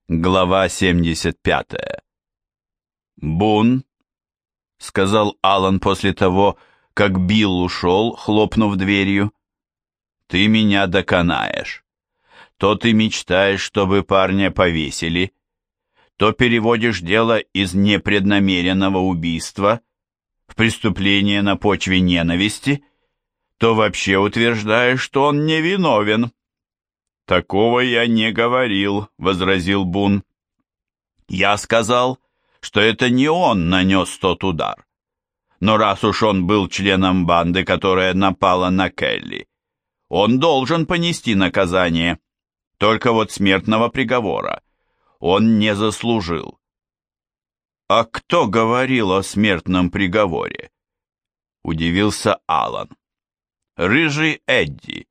Глава 75. «Бун», — сказал Алан после того, как Билл ушел, хлопнув дверью, — «ты меня доконаешь. То ты мечтаешь, чтобы парня повесили, то переводишь дело из непреднамеренного убийства в преступление на почве ненависти, то вообще утверждаешь, что он невиновен». «Такого я не говорил», — возразил Бун. «Я сказал, что это не он нанес тот удар. Но раз уж он был членом банды, которая напала на Келли, он должен понести наказание. Только вот смертного приговора он не заслужил». «А кто говорил о смертном приговоре?» — удивился Алан. «Рыжий Эдди».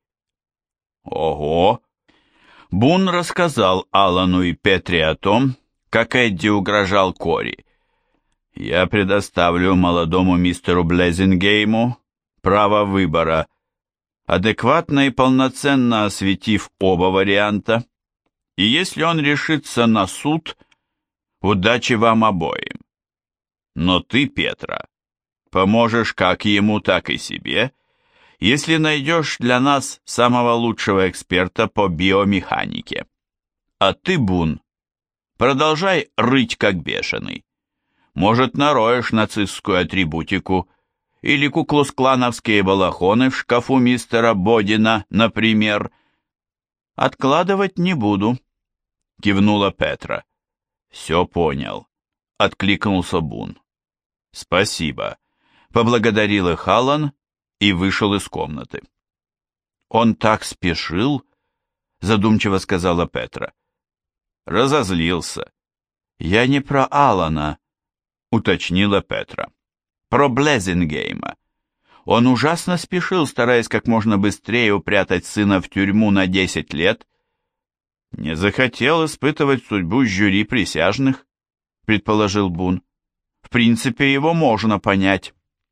«Ого!» Бун рассказал Алану и Петре о том, как Эдди угрожал Кори. «Я предоставлю молодому мистеру Блезингейму право выбора, адекватно и полноценно осветив оба варианта, и если он решится на суд, удачи вам обоим. Но ты, Петра, поможешь как ему, так и себе, если найдешь для нас самого лучшего эксперта по биомеханике. А ты, Бун, продолжай рыть как бешеный. Может, нароешь нацистскую атрибутику или куклус-клановские балахоны в шкафу мистера Бодина, например. «Откладывать не буду», — кивнула Петра. «Все понял», — откликнулся Бун. «Спасибо», — поблагодарил их Алан и вышел из комнаты. «Он так спешил», — задумчиво сказала Петра. «Разозлился». «Я не про Алана», — уточнила Петра. «Про Блезингейма. Он ужасно спешил, стараясь как можно быстрее упрятать сына в тюрьму на 10 лет. Не захотел испытывать судьбу жюри присяжных», — предположил Бун. «В принципе, его можно понять».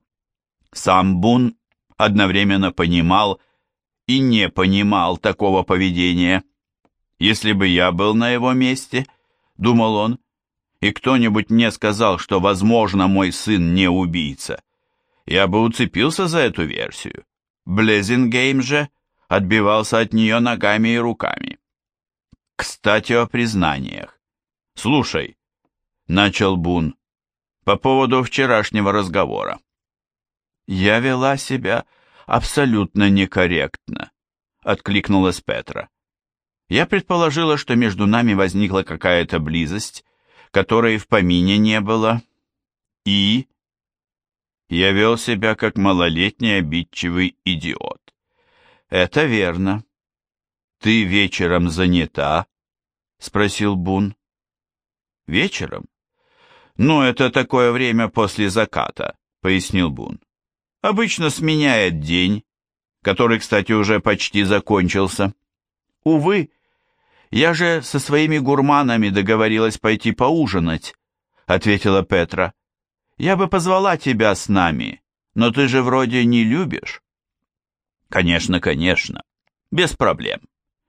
Сам Бун одновременно понимал и не понимал такого поведения. «Если бы я был на его месте, — думал он, — и кто-нибудь мне сказал, что, возможно, мой сын не убийца, я бы уцепился за эту версию. Блезингейм же отбивался от нее ногами и руками. Кстати, о признаниях. Слушай, — начал Бун, — по поводу вчерашнего разговора. «Я вела себя абсолютно некорректно», — откликнулась Петра. «Я предположила, что между нами возникла какая-то близость, которой в помине не было, и...» «Я вел себя как малолетний обидчивый идиот». «Это верно». «Ты вечером занята?» — спросил Бун. «Вечером?» «Ну, это такое время после заката», — пояснил Бун. «Обычно сменяет день, который, кстати, уже почти закончился. Увы, я же со своими гурманами договорилась пойти поужинать», — ответила Петра. «Я бы позвала тебя с нами, но ты же вроде не любишь». «Конечно, конечно, без проблем.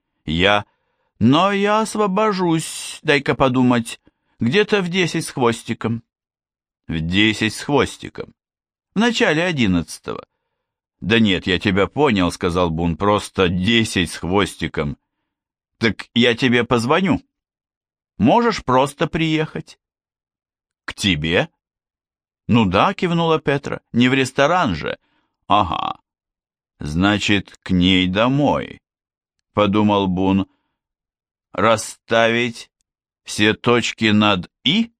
Но я освобожусь, дай-ка подумать, где-то в 10 с хвостиком». «В 10 с хвостиком? В начале 11-го. «Да нет, я тебя понял», — сказал Бун, — «просто 10 с хвостиком». «Так я тебе позвоню. Можешь просто приехать». «К тебе?» «Ну да», — кивнула Петра, — «не в ресторан же». «Ага, значит, к ней домой», — подумал Бун. «Расставить все точки над «и»?»